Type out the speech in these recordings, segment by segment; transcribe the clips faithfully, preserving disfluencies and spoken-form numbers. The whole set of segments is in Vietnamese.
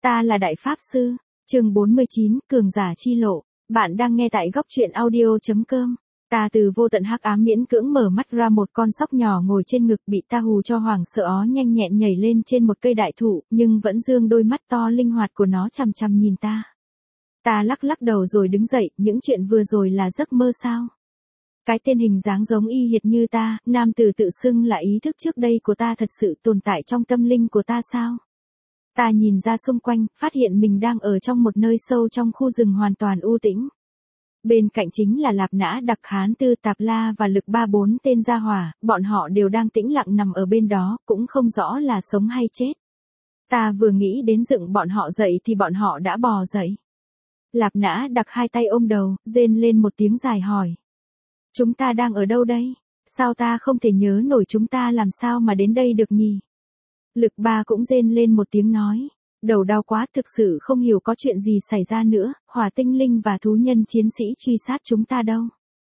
Ta là Đại Pháp Sư, chương bốn mươi chín, Cường giả chi lộ. Bạn đang nghe tại góc truyện audio.com. Ta từ vô tận hắc ám miễn cưỡng mở mắt ra một con sóc nhỏ ngồi trên ngực bị ta hù cho hoảng sợ ó nhanh nhẹn nhảy lên trên một cây đại thụ, nhưng vẫn dương đôi mắt to linh hoạt của nó chằm chằm nhìn ta. Ta lắc lắc đầu rồi đứng dậy, những chuyện vừa rồi là giấc mơ sao? Cái tên hình dáng giống y hệt như ta, nam tử tự xưng là ý thức trước đây của ta thật sự tồn tại trong tâm linh của ta sao? Ta nhìn ra xung quanh, phát hiện mình đang ở trong một nơi sâu trong khu rừng hoàn toàn u tĩnh. Bên cạnh chính là Lạp Nã Đặc, Hán Tư, Tạp La và Lực Ba, bốn tên gia hỏa, bọn họ đều đang tĩnh lặng nằm ở bên đó, cũng không rõ là sống hay chết. Ta vừa nghĩ đến dựng bọn họ dậy thì bọn họ đã bò dậy. Lạp Nã Đặc hai tay ôm đầu, rên lên một tiếng dài hỏi. Chúng ta đang ở đâu đây? Sao ta không thể nhớ nổi chúng ta làm sao mà đến đây được nhỉ? Lực Ba cũng rên lên một tiếng nói. Đầu đau quá, thực sự không hiểu có chuyện gì xảy ra nữa, hỏa tinh linh và thú nhân chiến sĩ truy sát chúng ta đâu.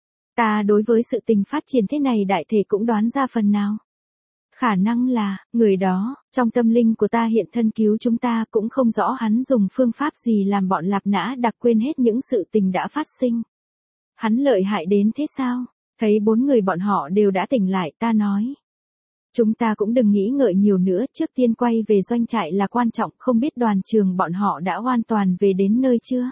Ta đối với sự tình phát triển thế này đại thể cũng đoán ra phần nào. Khả năng là, người đó, trong tâm linh của ta hiện thân cứu chúng ta, cũng không rõ hắn dùng phương pháp gì làm bọn Lạp Nã Đặc quên hết những sự tình đã phát sinh. Hắn lợi hại đến thế sao? Thấy bốn người bọn họ đều đã tỉnh lại, ta nói. Chúng ta cũng đừng nghĩ ngợi nhiều nữa, trước tiên quay về doanh trại là quan trọng, không biết đoàn trường bọn họ đã hoàn toàn về đến nơi chưa?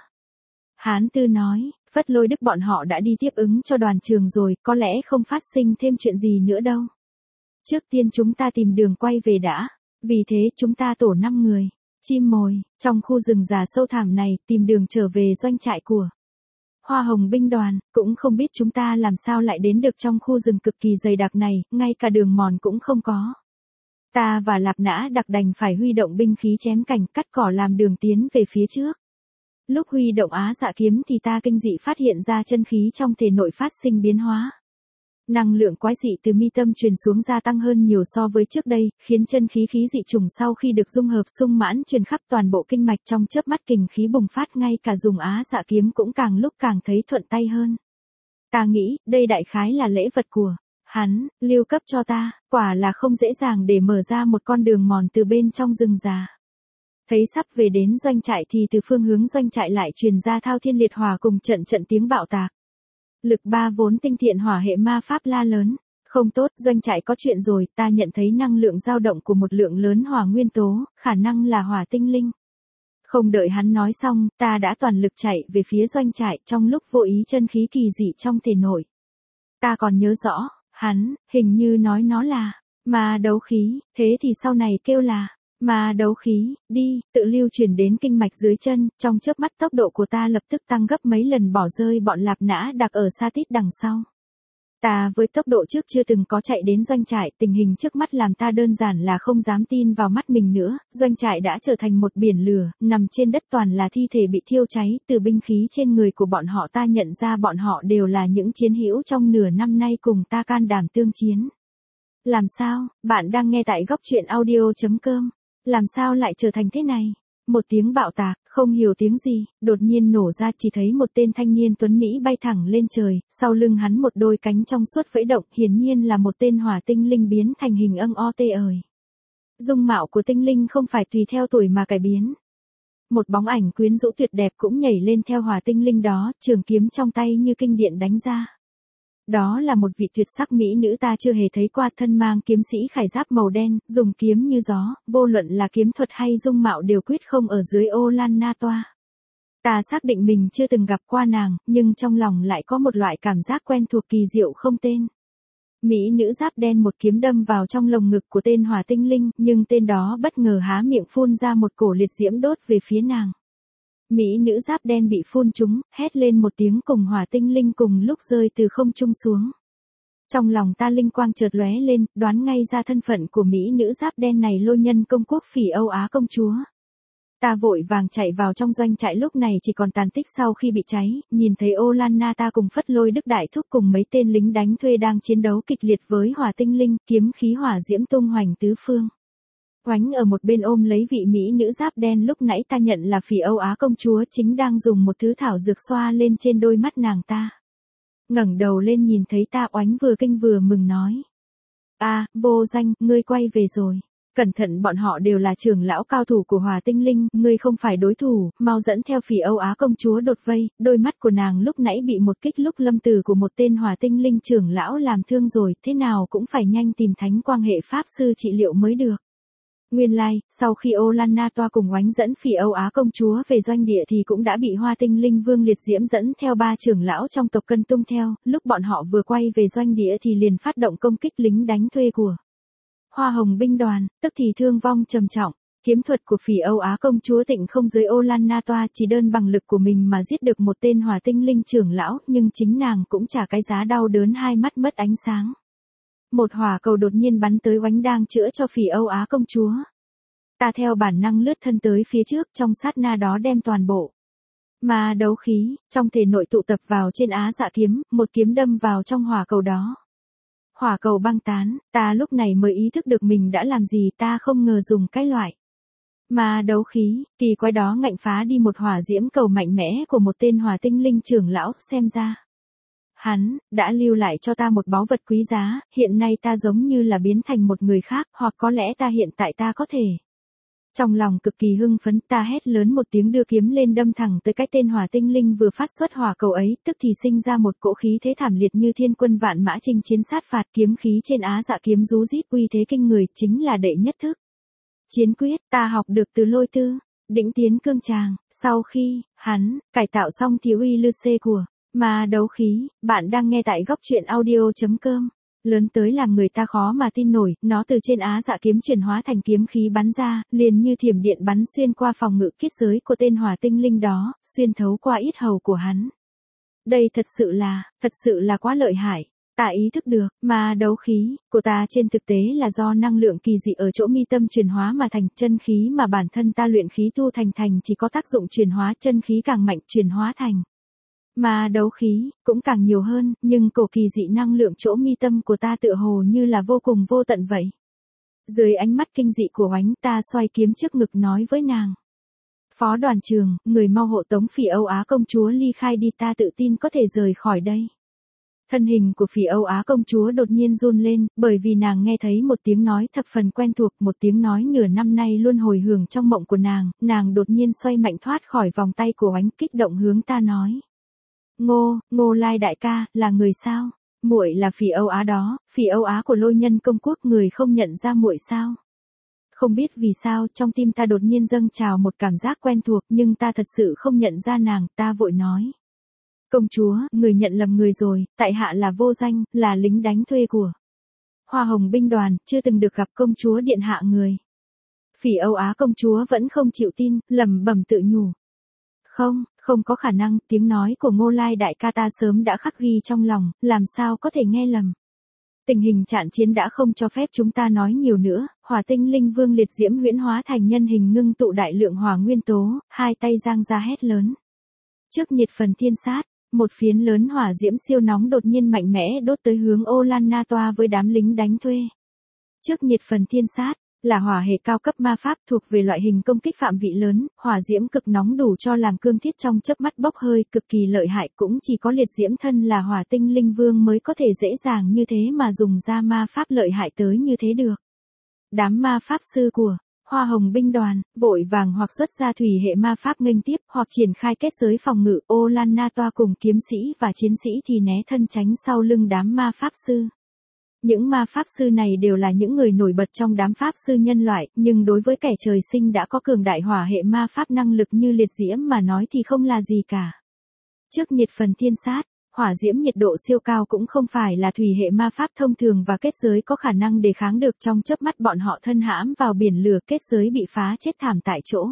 Hán Tư nói, Phất Lôi Đức bọn họ đã đi tiếp ứng cho đoàn trường rồi, có lẽ không phát sinh thêm chuyện gì nữa đâu. Trước tiên chúng ta tìm đường quay về đã, vì thế chúng ta tổ năm người, chim mồi, trong khu rừng già sâu thẳm này, tìm đường trở về doanh trại của Hoa Hồng binh đoàn, cũng không biết chúng ta làm sao lại đến được trong khu rừng cực kỳ dày đặc này, ngay cả đường mòn cũng không có. Ta và Lạp Nã Đặc đành phải huy động binh khí chém cành cắt cỏ làm đường tiến về phía trước. Lúc huy động Á Dạ kiếm thì ta kinh dị phát hiện ra chân khí trong thể nội phát sinh biến hóa. Năng lượng quái dị từ mi tâm truyền xuống gia tăng hơn nhiều so với trước đây, khiến chân khí khí dị trùng sau khi được dung hợp sung mãn truyền khắp toàn bộ kinh mạch, trong chớp mắt kình khí bùng phát, ngay cả dùng Á Dạ kiếm cũng càng lúc càng thấy thuận tay hơn. Ta nghĩ, đây đại khái là lễ vật của hắn lưu cấp cho ta, quả là không dễ dàng để mở ra một con đường mòn từ bên trong rừng già. Thấy sắp về đến doanh trại thì từ phương hướng doanh trại lại truyền ra thao thiên liệt hỏa cùng trận trận tiếng bạo tạc. Lực Ba vốn tinh thiện hỏa hệ ma pháp la lớn. Không tốt, doanh trại có chuyện rồi, ta nhận thấy năng lượng dao động của một lượng lớn hỏa nguyên tố, khả năng là hỏa tinh linh. Không đợi hắn nói xong, ta đã toàn lực chạy về phía doanh trại, trong lúc vô ý chân khí kỳ dị trong thể nội. Ta còn nhớ rõ, hắn, hình như nói nó là ma đấu khí, thế thì sau này kêu là ma đấu khí, đi, tự lưu truyền đến kinh mạch dưới chân, trong chớp mắt tốc độ của ta lập tức tăng gấp mấy lần, bỏ rơi bọn Lạp Nã Đặc ở xa tít đằng sau. Ta với tốc độ trước chưa từng có chạy đến doanh trại, tình hình trước mắt làm ta đơn giản là không dám tin vào mắt mình nữa, doanh trại đã trở thành một biển lửa, nằm trên đất toàn là thi thể bị thiêu cháy, từ binh khí trên người của bọn họ ta nhận ra bọn họ đều là những chiến hữu trong nửa năm nay cùng ta can đảm tương chiến. Làm sao, bạn đang nghe tại góc truyện audio.com. Làm sao lại trở thành thế này? Một tiếng bạo tạc, không hiểu tiếng gì, đột nhiên nổ ra, chỉ thấy một tên thanh niên tuấn Mỹ bay thẳng lên trời, sau lưng hắn một đôi cánh trong suốt vẫy động, hiển nhiên là một tên hỏa tinh linh biến thành hình âng o tê ời. Dung mạo của tinh linh không phải tùy theo tuổi mà cải biến. Một bóng ảnh quyến rũ tuyệt đẹp cũng nhảy lên theo hỏa tinh linh đó, trường kiếm trong tay như kinh điện đánh ra. Đó là một vị tuyệt sắc mỹ nữ ta chưa hề thấy qua, thân mang kiếm sĩ khải giáp màu đen, dùng kiếm như gió, vô luận là kiếm thuật hay dung mạo đều quyết không ở dưới Ô Lan Na Toa. Ta xác định mình chưa từng gặp qua nàng, nhưng trong lòng lại có một loại cảm giác quen thuộc kỳ diệu không tên. Mỹ nữ giáp đen một kiếm đâm vào trong lồng ngực của tên hỏa tinh linh, nhưng tên đó bất ngờ há miệng phun ra một cổ liệt diễm đốt về phía nàng. Mỹ nữ giáp đen bị phun trúng, hét lên một tiếng cùng hỏa tinh linh cùng lúc rơi từ không trung xuống. Trong lòng ta linh quang chợt lóe lên, đoán ngay ra thân phận của Mỹ nữ giáp đen này, Lôi Nhân công quốc Phỉ Âu Á công chúa. Ta vội vàng chạy vào trong doanh trại, lúc này chỉ còn tàn tích sau khi bị cháy, nhìn thấy Ô Lan Na ta cùng Phất Lôi Đức đại thúc cùng mấy tên lính đánh thuê đang chiến đấu kịch liệt với hỏa tinh linh, kiếm khí hỏa diễm tung hoành tứ phương. Oánh ở một bên ôm lấy vị mỹ nữ giáp đen lúc nãy ta nhận là Phỉ Âu Á công chúa, chính đang dùng một thứ thảo dược xoa lên trên đôi mắt nàng ta. Ngẩng đầu lên nhìn thấy ta, Oánh vừa kinh vừa mừng nói. À, vô danh, ngươi quay về rồi. Cẩn thận, bọn họ đều là trưởng lão cao thủ của Hỏa Tinh Linh, ngươi không phải đối thủ, mau dẫn theo Phỉ Âu Á công chúa đột vây. Đôi mắt của nàng lúc nãy bị một kích lúc lâm tử của một tên Hỏa Tinh Linh trưởng lão làm thương rồi, thế nào cũng phải nhanh tìm thánh quang hệ pháp sư trị liệu mới được. Nguyên lai, like, sau khi Olanna Toa cùng Oánh dẫn Phỉ Âu Á công chúa về doanh địa thì cũng đã bị Hoa Tinh Linh Vương Liệt Diễm dẫn theo ba trưởng lão trong tộc Cân tung theo, lúc bọn họ vừa quay về doanh địa thì liền phát động công kích lính đánh thuê của Hoa Hồng binh đoàn, tức thì thương vong trầm trọng. Kiếm thuật của Phỉ Âu Á công chúa Tịnh không dưới Olanna Toa, chỉ đơn bằng lực của mình mà giết được một tên Hỏa Tinh Linh trưởng lão, nhưng chính nàng cũng trả cái giá đau đớn, hai mắt mất ánh sáng. Một hỏa cầu đột nhiên bắn tới Oánh đang chữa cho Phỉ Âu Á công chúa. Ta theo bản năng lướt thân tới phía trước, trong sát na đó đem toàn bộ ma đấu khí trong thể nội tụ tập vào trên Á Dạ kiếm, một kiếm đâm vào trong hỏa cầu đó. Hỏa cầu băng tán, ta lúc này mới ý thức được mình đã làm gì, ta không ngờ dùng cái loại ma đấu khí kỳ quái đó ngạnh phá đi một hỏa diễm cầu mạnh mẽ của một tên Hỏa Tinh Linh trưởng lão, xem ra hắn đã lưu lại cho ta một báu vật quý giá, hiện nay ta giống như là biến thành một người khác, hoặc có lẽ ta hiện tại ta có thể. Trong lòng cực kỳ hưng phấn, ta hét lớn một tiếng đưa kiếm lên đâm thẳng tới cái tên Hỏa Tinh Linh vừa phát xuất hỏa cầu ấy, tức thì sinh ra một cỗ khí thế thảm liệt như thiên quân vạn mã chinh chiến sát phạt, kiếm khí trên Á Dạ kiếm rú rít uy thế kinh người, chính là đệ nhất thức chiến quyết ta học được từ Lôi Tư, Đỉnh Tiến Cương Tràng. Sau khi hắn cải tạo xong thì uy lư xê của ma đấu khí, bạn đang nghe tại góc truyện audio chấm com. Lớn tới làm người ta khó mà tin nổi, nó từ trên Á Dạ kiếm chuyển hóa thành kiếm khí bắn ra, liền như thiểm điện bắn xuyên qua phòng ngự kết giới của tên Hỏa Tinh Linh đó, xuyên thấu qua yết hầu của hắn. Đây thật sự là, thật sự là quá lợi hại. Ta ý thức được, ma đấu khí của ta trên thực tế là do năng lượng kỳ dị ở chỗ mi tâm chuyển hóa mà thành, chân khí mà bản thân ta luyện khí tu thành thành chỉ có tác dụng chuyển hóa, chân khí càng mạnh chuyển hóa thành ma đấu khí cũng càng nhiều hơn, nhưng cổ kỳ dị năng lượng chỗ mi tâm của ta tựa hồ như là vô cùng vô tận vậy. Dưới ánh mắt kinh dị của Oánh, ta xoay kiếm trước ngực nói với nàng: Phó đoàn trường, người mau hộ tống Phỉ Âu Á công chúa ly khai đi, ta tự tin có thể rời khỏi đây. Thân hình của Phỉ Âu Á công chúa đột nhiên run lên, bởi vì nàng nghe thấy một tiếng nói thập phần quen thuộc, một tiếng nói nửa năm nay luôn hồi hưởng trong mộng của nàng, nàng đột nhiên xoay mạnh thoát khỏi vòng tay của Oánh, kích động hướng ta nói: Ngô, Ngô Lai đại ca, là người sao? Muội là Phỉ Âu Á đó, Phỉ Âu Á của Lôi Nhân công quốc, người không nhận ra muội sao? Không biết vì sao, trong tim ta đột nhiên dâng trào một cảm giác quen thuộc, nhưng ta thật sự không nhận ra nàng, ta vội nói: Công chúa, người nhận lầm người rồi, tại hạ là Vô Danh, là lính đánh thuê của Hoa Hồng binh đoàn, chưa từng được gặp công chúa điện hạ người. Phỉ Âu Á công chúa vẫn không chịu tin, lẩm bẩm tự nhủ: Không, không có khả năng, tiếng nói của Ngô Lai đại ca ta sớm đã khắc ghi trong lòng, làm sao có thể nghe lầm. Tình hình trận chiến đã không cho phép chúng ta nói nhiều nữa, Hỏa Tinh Linh Vương Liệt Diễm huyễn hóa thành nhân hình ngưng tụ đại lượng hỏa nguyên tố, hai tay giang ra hét lớn. Trước nhiệt phần thiên sát, một phiến lớn hỏa diễm siêu nóng đột nhiên mạnh mẽ đốt tới hướng Olanna Toa với đám lính đánh thuê. Trước nhiệt phần thiên sát là hỏa hệ cao cấp ma pháp, thuộc về loại hình công kích phạm vị lớn, hỏa diễm cực nóng đủ cho làm cương thiết trong chớp mắt bốc hơi, cực kỳ lợi hại, cũng chỉ có Liệt Diễm thân là Hỏa Tinh Linh Vương mới có thể dễ dàng như thế mà dùng ra ma pháp lợi hại tới như thế được. Đám ma pháp sư của Hoa Hồng binh đoàn vội vàng hoặc xuất ra thủy hệ ma pháp nghênh tiếp, hoặc triển khai kết giới phòng ngự. Olanna Toa cùng kiếm sĩ và chiến sĩ thì né thân tránh sau lưng đám ma pháp sư. Những ma pháp sư này đều là những người nổi bật trong đám pháp sư nhân loại, nhưng đối với kẻ trời sinh đã có cường đại hỏa hệ ma pháp năng lực như Liệt Diễm mà nói thì không là gì cả. Trước nhiệt phần thiên sát, hỏa diễm nhiệt độ siêu cao cũng không phải là thủy hệ ma pháp thông thường và kết giới có khả năng đề kháng được, trong chớp mắt bọn họ thân hãm vào biển lửa, kết giới bị phá chết thảm tại chỗ.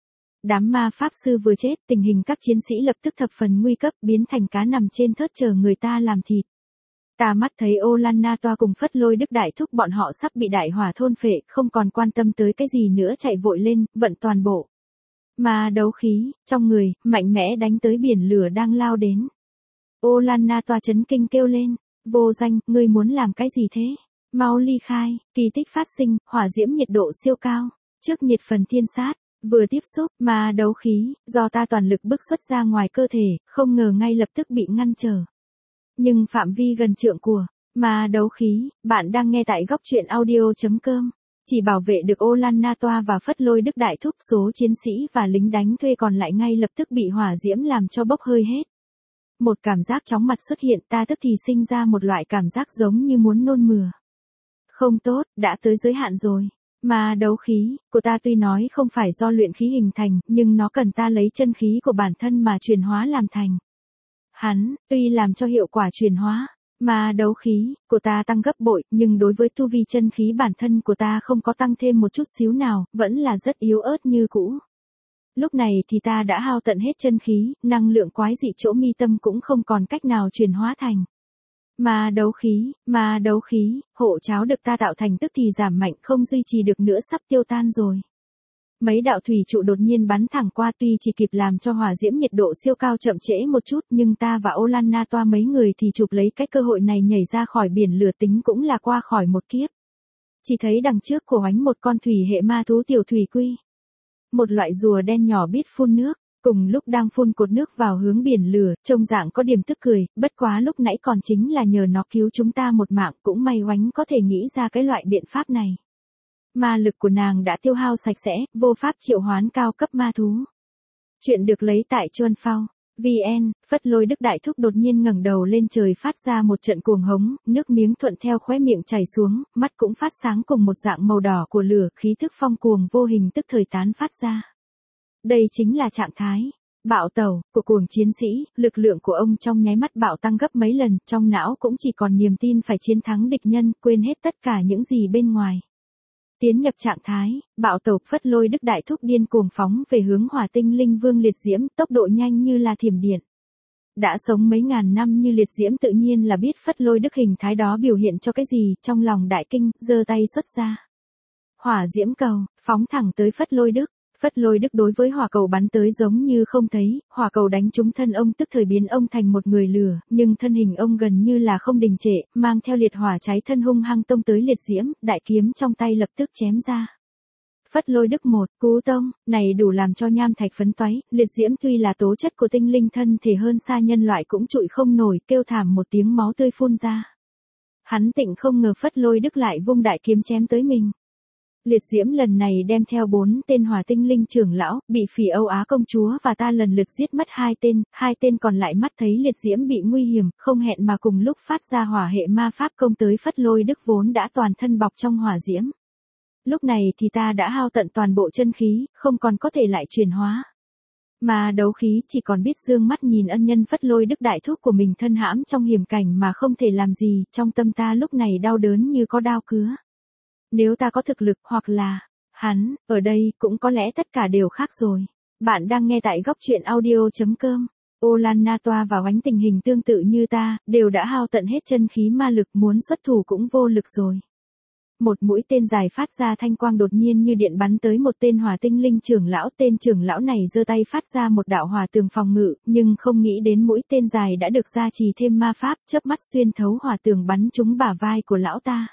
Đám ma pháp sư vừa chết, tình hình các chiến sĩ lập tức thập phần nguy cấp, biến thành cá nằm trên thớt chờ người ta làm thịt. Ta mắt thấy Olanna Toa cùng Phất Lôi Đức đại thúc bọn họ sắp bị đại hỏa thôn phệ, không còn quan tâm tới cái gì nữa, chạy vội lên, vận toàn bộ ma đấu khí trong người, mạnh mẽ đánh tới biển lửa đang lao đến. Olanna Toa chấn kinh kêu lên: Vô Danh, ngươi muốn làm cái gì thế? Mau ly khai. Kỳ tích phát sinh, hỏa diễm nhiệt độ siêu cao, trước nhiệt phần thiên sát, vừa tiếp xúc, ma đấu khí do ta toàn lực bức xuất ra ngoài cơ thể, không ngờ ngay lập tức bị ngăn trở. Nhưng phạm vi gần trượng của ma đấu khí, bạn đang nghe tại góc truyện audio chấm com. Chỉ bảo vệ được Olanna Toa và Phất Lôi Đức Đại Thúc, số chiến sĩ và lính đánh thuê còn lại ngay lập tức bị hỏa diễm làm cho bốc hơi hết. Một cảm giác chóng mặt xuất hiện, ta tức thì sinh ra một loại cảm giác giống như muốn nôn mửa. Không tốt, đã tới giới hạn rồi. Ma đấu khí của ta tuy nói không phải do luyện khí hình thành, nhưng nó cần ta lấy chân khí của bản thân mà chuyển hóa làm thành. Hắn, tuy làm cho hiệu quả chuyển hóa, ma đấu khí của ta tăng gấp bội, nhưng đối với tu vi chân khí bản thân của ta không có tăng thêm một chút xíu nào, vẫn là rất yếu ớt như cũ. Lúc này thì ta đã hao tận hết chân khí, năng lượng quái dị chỗ mi tâm cũng không còn cách nào chuyển hóa thành. Ma đấu khí, ma đấu khí, hộ cháo được ta tạo thành tức thì giảm mạnh, không duy trì được nữa, sắp tiêu tan rồi. Mấy đạo thủy trụ đột nhiên bắn thẳng qua, tuy chỉ kịp làm cho hỏa diễm nhiệt độ siêu cao chậm trễ một chút, nhưng ta và Olanna Toa mấy người thì chụp lấy cái cơ hội này nhảy ra khỏi biển lửa, tính cũng là qua khỏi một kiếp. Chỉ thấy đằng trước cổ ánh một con thủy hệ ma thú tiểu thủy quy. Một loại rùa đen nhỏ biết phun nước, cùng lúc đang phun cột nước vào hướng biển lửa, trông dạng có điểm tức cười, bất quá lúc nãy còn chính là nhờ nó cứu chúng ta một mạng, cũng may oánh có thể nghĩ ra cái loại biện pháp này. Ma lực của nàng đã tiêu hao sạch sẽ, vô pháp triệu hoán cao cấp ma thú. Chuyện được lấy tại Chuan Phao. vê en, Phất Lôi Đức Đại Thúc đột nhiên ngẩng đầu lên trời phát ra một trận cuồng hống, nước miếng thuận theo khóe miệng chảy xuống, mắt cũng phát sáng cùng một dạng màu đỏ của lửa, khí thức phong cuồng vô hình tức thời tán phát ra. Đây chính là trạng thái bạo tẩu của cuồng chiến sĩ, lực lượng của ông trong nháy mắt bạo tăng gấp mấy lần, trong não cũng chỉ còn niềm tin phải chiến thắng địch nhân, quên hết tất cả những gì bên ngoài. Tiến nhập trạng thái bạo tẩu, Phất Lôi Đức Đại Thúc điên cuồng phóng về hướng Hỏa Tinh Linh Vương Liệt Diễm, tốc độ nhanh như là thiểm điện. Đã sống mấy ngàn năm như Liệt Diễm tự nhiên là biết Phất Lôi Đức hình thái đó biểu hiện cho cái gì, trong lòng đại kinh, giơ tay xuất ra. Hỏa diễm cầu, phóng thẳng tới Phất Lôi Đức. Phất Lôi Đức đối với hỏa cầu bắn tới giống như không thấy, hỏa cầu đánh trúng thân ông tức thời biến ông thành một người lửa, nhưng thân hình ông gần như là không đình trệ, mang theo liệt hỏa cháy thân hung hăng tông tới Liệt Diễm, đại kiếm trong tay lập tức chém ra. Phất Lôi Đức một cú tông, này đủ làm cho nham thạch phấn toái, Liệt Diễm tuy là tố chất của tinh linh thân thể hơn xa nhân loại cũng trụi không nổi, kêu thảm một tiếng máu tươi phun ra. Hắn tịnh không ngờ Phất Lôi Đức lại vung đại kiếm chém tới mình. Liệt Diễm lần này đem theo bốn tên hỏa tinh linh trưởng lão, bị Phỉ Âu Á công chúa và ta lần lượt giết mất hai tên, hai tên còn lại mắt thấy Liệt Diễm bị nguy hiểm, không hẹn mà cùng lúc phát ra hỏa hệ ma pháp công tới Phất Lôi Đức vốn đã toàn thân bọc trong hỏa diễm. Lúc này thì ta đã hao tận toàn bộ chân khí, không còn có thể lại chuyển hóa. Mà đấu khí chỉ còn biết dương mắt nhìn ân nhân Phất Lôi Đức Đại Thúc của mình thân hãm trong hiểm cảnh mà không thể làm gì, trong tâm ta lúc này đau đớn như có đao cứa. Nếu ta có thực lực hoặc là hắn, ở đây cũng có lẽ tất cả đều khác rồi. Bạn đang nghe tại góc truyện audio chấm com. Olanna Toa và Oánh tình hình tương tự như ta, đều đã hao tận hết chân khí ma lực, muốn xuất thủ cũng vô lực rồi. Một mũi tên dài phát ra thanh quang đột nhiên như điện bắn tới một tên hỏa tinh linh trưởng lão, tên trưởng lão này giơ tay phát ra một đạo hỏa tường phòng ngự, nhưng không nghĩ đến mũi tên dài đã được gia trì thêm ma pháp, chớp mắt xuyên thấu hỏa tường bắn trúng bả vai của lão ta.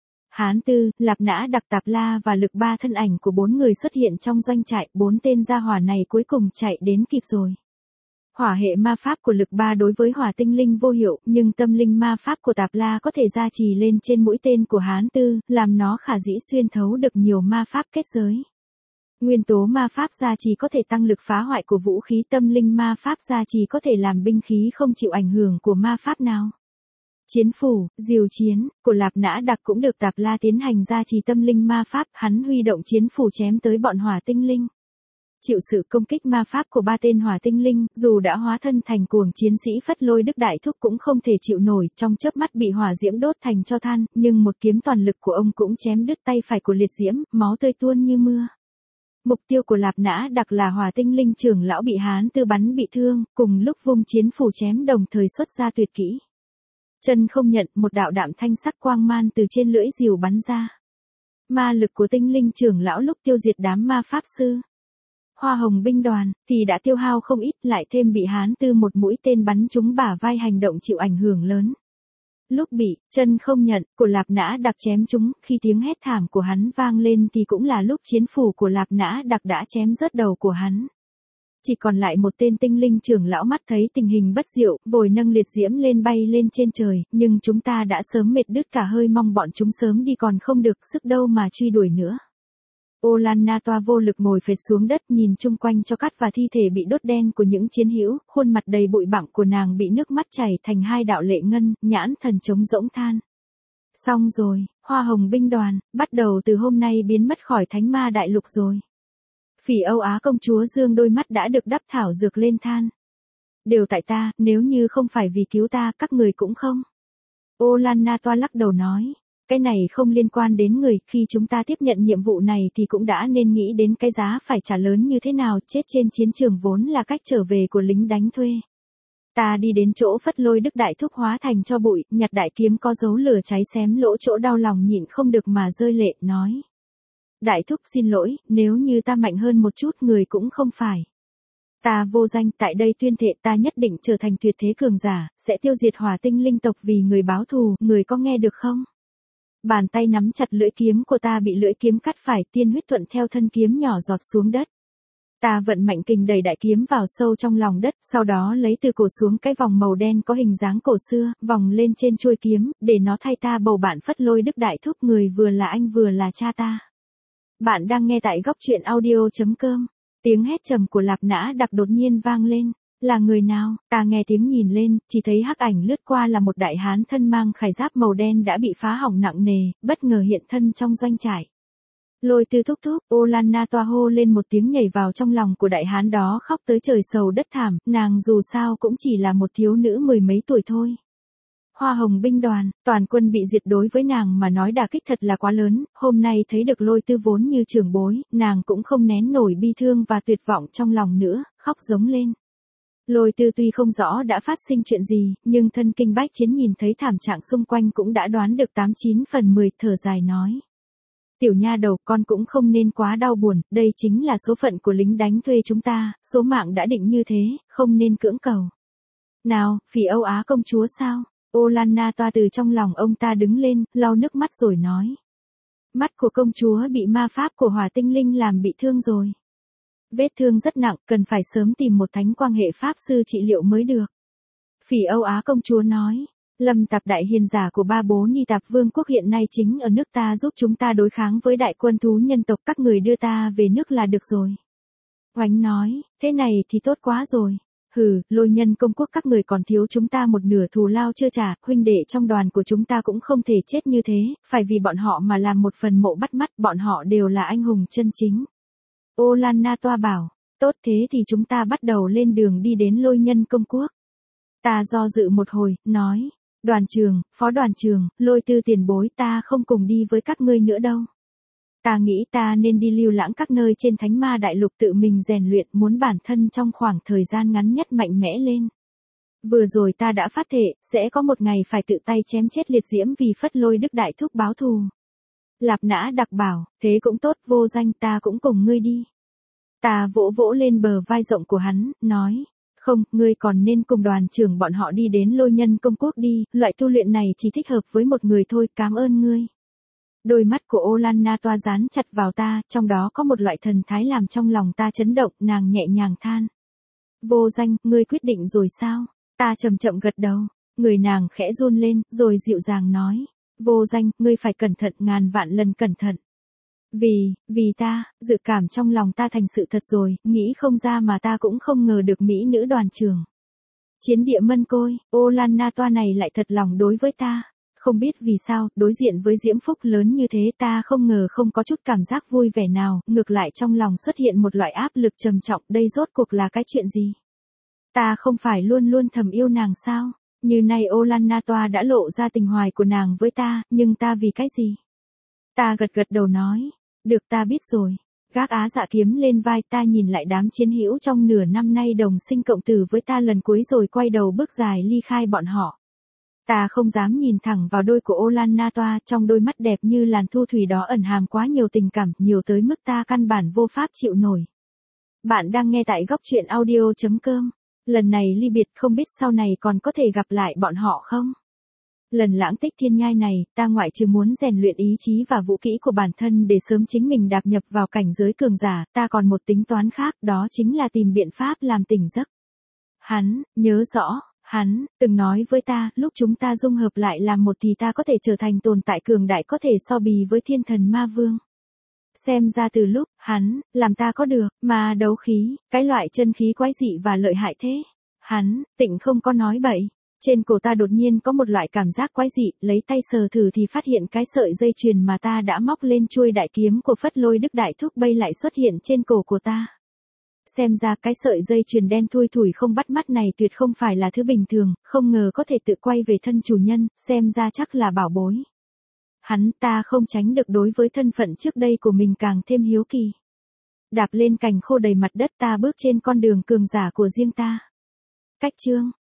Hán Tư, Lạp Nã Đặc Tạp La và Lực Ba thân ảnh của bốn người xuất hiện trong doanh trại, bốn tên gia hỏa này cuối cùng chạy đến kịp rồi. Hỏa hệ ma pháp của Lực Ba đối với hỏa tinh linh vô hiệu, nhưng tâm linh ma pháp của Tạp La có thể gia trì lên trên mũi tên của Hán Tư, làm nó khả dĩ xuyên thấu được nhiều ma pháp kết giới. Nguyên tố ma pháp gia trì có thể tăng lực phá hoại của vũ khí, tâm linh ma pháp gia trì có thể làm binh khí không chịu ảnh hưởng của ma pháp nào. Chiến phủ, diều chiến, của Lạp Nã Đặc cũng được Tạp La tiến hành gia trì tâm linh ma pháp, hắn huy động chiến phủ chém tới bọn hỏa tinh linh. Chịu sự công kích ma pháp của ba tên hỏa tinh linh, dù đã hóa thân thành cuồng chiến sĩ Phất Lôi Đức Đại Thúc cũng không thể chịu nổi, trong chớp mắt bị hỏa diễm đốt thành tro than, nhưng một kiếm toàn lực của ông cũng chém đứt tay phải của Liệt Diễm, máu tươi tuôn như mưa. Mục tiêu của Lạp Nã Đặc là hỏa tinh linh trưởng lão bị Hán Tư bắn bị thương, cùng lúc vung chiến phủ chém đồng thời xuất ra tuyệt kỹ. Chân không nhận, một đạo đạm thanh sắc quang man từ trên lưỡi diều bắn ra. Ma lực của tinh linh trưởng lão lúc tiêu diệt đám ma pháp sư Hoa Hồng binh đoàn thì đã tiêu hao không ít, lại thêm bị Hán Tư một mũi tên bắn trúng bả vai, hành động chịu ảnh hưởng lớn. Lúc bị chân không nhận của Lạp Nã Đặc chém trúng, khi tiếng hét thảm của hắn vang lên thì cũng là lúc chiến phủ của Lạp Nã Đặc đã chém rớt đầu của hắn. Chỉ còn lại một tên tinh linh trưởng lão mắt thấy tình hình bất diệu, vội nâng liệt diễm lên bay lên trên trời, nhưng chúng ta đã sớm mệt đứt cả hơi, mong bọn chúng sớm đi còn không được sức đâu mà truy đuổi nữa. Olanatoa vô lực ngồi phệt xuống đất, nhìn chung quanh cho cát và thi thể bị đốt đen của những chiến hữu, khuôn mặt đầy bụi bặm của nàng bị nước mắt chảy thành hai đạo lệ ngân, nhãn thần trống rỗng than. Xong rồi, Hoa Hồng binh đoàn, bắt đầu từ hôm nay biến mất khỏi Thánh Ma Đại Lục rồi. Phỉ Âu Á công chúa dương đôi mắt đã được đắp thảo dược lên than. Đều tại ta, nếu như không phải vì cứu ta, các người cũng không. Olanatoa lắc đầu nói. Cái này không liên quan đến người, khi chúng ta tiếp nhận nhiệm vụ này thì cũng đã nên nghĩ đến cái giá phải trả lớn như thế nào, chết trên chiến trường vốn là cách trở về của lính đánh thuê. Ta đi đến chỗ Phất Lôi Đức Đại Thúc hóa thành cho bụi, nhặt đại kiếm có dấu lửa cháy xém lỗ chỗ đau lòng nhịn không được mà rơi lệ, nói. Đại Thúc xin lỗi, nếu như ta mạnh hơn một chút người cũng không phải. Ta vô danh, tại đây tuyên thệ ta nhất định trở thành tuyệt thế cường giả, sẽ tiêu diệt Hỏa Tinh linh tộc vì người báo thù, người có nghe được không? Bàn tay nắm chặt lưỡi kiếm của ta bị lưỡi kiếm cắt phải, tiên huyết thuận theo thân kiếm nhỏ giọt xuống đất. Ta vận mạnh kình đẩy đại kiếm vào sâu trong lòng đất, sau đó lấy từ cổ xuống cái vòng màu đen có hình dáng cổ xưa, vòng lên trên chuôi kiếm, để nó thay ta bầu bạn Phất Lôi Đức Đại Thúc, người vừa là anh vừa là cha ta. Bạn đang nghe tại góc truyện audio chấm com. Tiếng hét trầm của Lạp Nã Đặc đột nhiên vang lên. Là người nào? Ta nghe tiếng nhìn lên, chỉ thấy hắc ảnh lướt qua là một đại hán thân mang khải giáp màu đen đã bị phá hỏng nặng nề, bất ngờ hiện thân trong doanh trại. Lôi Tư thúc thúc, Olanatoa hô lên một tiếng nhảy vào trong lòng của đại hán đó, khóc tới trời sầu đất thảm, nàng dù sao cũng chỉ là một thiếu nữ mười mấy tuổi thôi. Hoa Hồng binh đoàn, toàn quân bị diệt, đối với nàng mà nói đả kích thật là quá lớn, hôm nay thấy được Lôi Tư vốn như trưởng bối, nàng cũng không nén nổi bi thương và tuyệt vọng trong lòng nữa, khóc giống lên. Lôi Tư tuy không rõ đã phát sinh chuyện gì, nhưng thân kinh bách chiến nhìn thấy thảm trạng xung quanh cũng đã đoán được tám chín phần mười, thở dài nói. Tiểu nha đầu, con cũng không nên quá đau buồn, đây chính là số phận của lính đánh thuê chúng ta, số mạng đã định như thế, không nên cưỡng cầu. Nào, Phỉ Âu Á công chúa sao? Olanatoa từ trong lòng ông ta đứng lên, lau nước mắt rồi nói. Mắt của công chúa bị ma pháp của Hỏa Tinh linh làm bị thương rồi. Vết thương rất nặng, cần phải sớm tìm một thánh quang hệ pháp sư trị liệu mới được. Phỉ Âu Á công chúa nói, Lâm Tạp đại hiền giả của ba bố Ni Tạp Vương quốc hiện nay chính ở nước ta giúp chúng ta đối kháng với đại quân thú nhân tộc, các người đưa ta về nước là được rồi. Oánh nói, thế này thì tốt quá rồi. Hừ, Lôi Nhân công quốc các người còn thiếu chúng ta một nửa thù lao chưa trả, huynh đệ trong đoàn của chúng ta cũng không thể chết như thế, phải vì bọn họ mà làm một phần mộ bắt mắt, bọn họ đều là anh hùng chân chính. Olanatoa bảo, tốt thế thì chúng ta bắt đầu lên đường đi đến Lôi Nhân công quốc. Ta do dự một hồi, nói, đoàn trường, phó đoàn trường, Lôi Tư tiền bối, ta không cùng đi với các ngươi nữa đâu. Ta nghĩ ta nên đi lưu lãng các nơi trên Thánh Ma Đại Lục tự mình rèn luyện, muốn bản thân trong khoảng thời gian ngắn nhất mạnh mẽ lên. Vừa rồi ta đã phát thệ, sẽ có một ngày phải tự tay chém chết liệt diễm vì Phất Lôi Đức Đại Thúc báo thù. Lạp Nã Đặc bảo, thế cũng tốt, vô danh, ta cũng cùng ngươi đi. Ta vỗ vỗ lên bờ vai rộng của hắn, nói, không, ngươi còn nên cùng đoàn trưởng bọn họ đi đến Lôi Nhân công quốc đi, loại tu luyện này chỉ thích hợp với một người thôi, cảm ơn ngươi. Đôi mắt của Olanatoa dán chặt vào ta, trong đó có một loại thần thái làm trong lòng ta chấn động, nàng nhẹ nhàng than. Vô danh, ngươi quyết định rồi sao? Ta chậm chậm gật đầu, người nàng khẽ run lên, rồi dịu dàng nói. Vô danh, ngươi phải cẩn thận, ngàn vạn lần cẩn thận. Vì, vì ta, dự cảm trong lòng ta thành sự thật rồi, nghĩ không ra mà ta cũng không ngờ được mỹ nữ đoàn trưởng. Chiến địa mân côi, Olanatoa này lại thật lòng đối với ta. Không biết vì sao, đối diện với diễm phúc lớn như thế ta không ngờ không có chút cảm giác vui vẻ nào, ngược lại trong lòng xuất hiện một loại áp lực trầm trọng, đây rốt cuộc là cái chuyện gì? Ta không phải luôn luôn thầm yêu nàng sao? Như nay Olanatoa đã lộ ra tình hoài của nàng với ta, nhưng ta vì cái gì? Ta gật gật đầu nói, được ta biết rồi. Gác Á Dạ kiếm lên vai, ta nhìn lại đám chiến hữu trong nửa năm nay đồng sinh cộng tử với ta lần cuối rồi quay đầu bước dài ly khai bọn họ. Ta không dám nhìn thẳng vào đôi của Olanatoa, trong đôi mắt đẹp như làn thu thủy đó ẩn hàm quá nhiều tình cảm, nhiều tới mức ta căn bản vô pháp chịu nổi. Bạn đang nghe tại góc truyện audio chấm com. Lần này ly biệt, không biết sau này còn có thể gặp lại bọn họ không? Lần lãng tích thiên nhai này, ta ngoại trừ muốn rèn luyện ý chí và vũ kỹ của bản thân để sớm chính mình đạp nhập vào cảnh giới cường giả, ta còn một tính toán khác, đó chính là tìm biện pháp làm tỉnh giấc. Hắn, nhớ rõ, hắn, từng nói với ta, lúc chúng ta dung hợp lại làm một thì ta có thể trở thành tồn tại cường đại có thể so bì với thiên thần ma vương. Xem ra từ lúc, hắn, làm ta có được, mà đấu khí, cái loại chân khí quái dị và lợi hại thế. Hắn, tịnh không có nói bậy. Trên cổ ta đột nhiên có một loại cảm giác quái dị, lấy tay sờ thử thì phát hiện cái sợi dây chuyền mà ta đã móc lên chuôi đại kiếm của Phất Lôi Đức Đại Thúc bay lại xuất hiện trên cổ của ta. Xem ra cái sợi dây chuyền đen thui thủi không bắt mắt này tuyệt không phải là thứ bình thường, không ngờ có thể tự quay về thân chủ nhân, xem ra chắc là bảo bối. Hắn, ta không tránh được đối với thân phận trước đây của mình càng thêm hiếu kỳ. Đạp lên cành khô đầy mặt đất ta bước trên con đường cường giả của riêng ta. Cách chương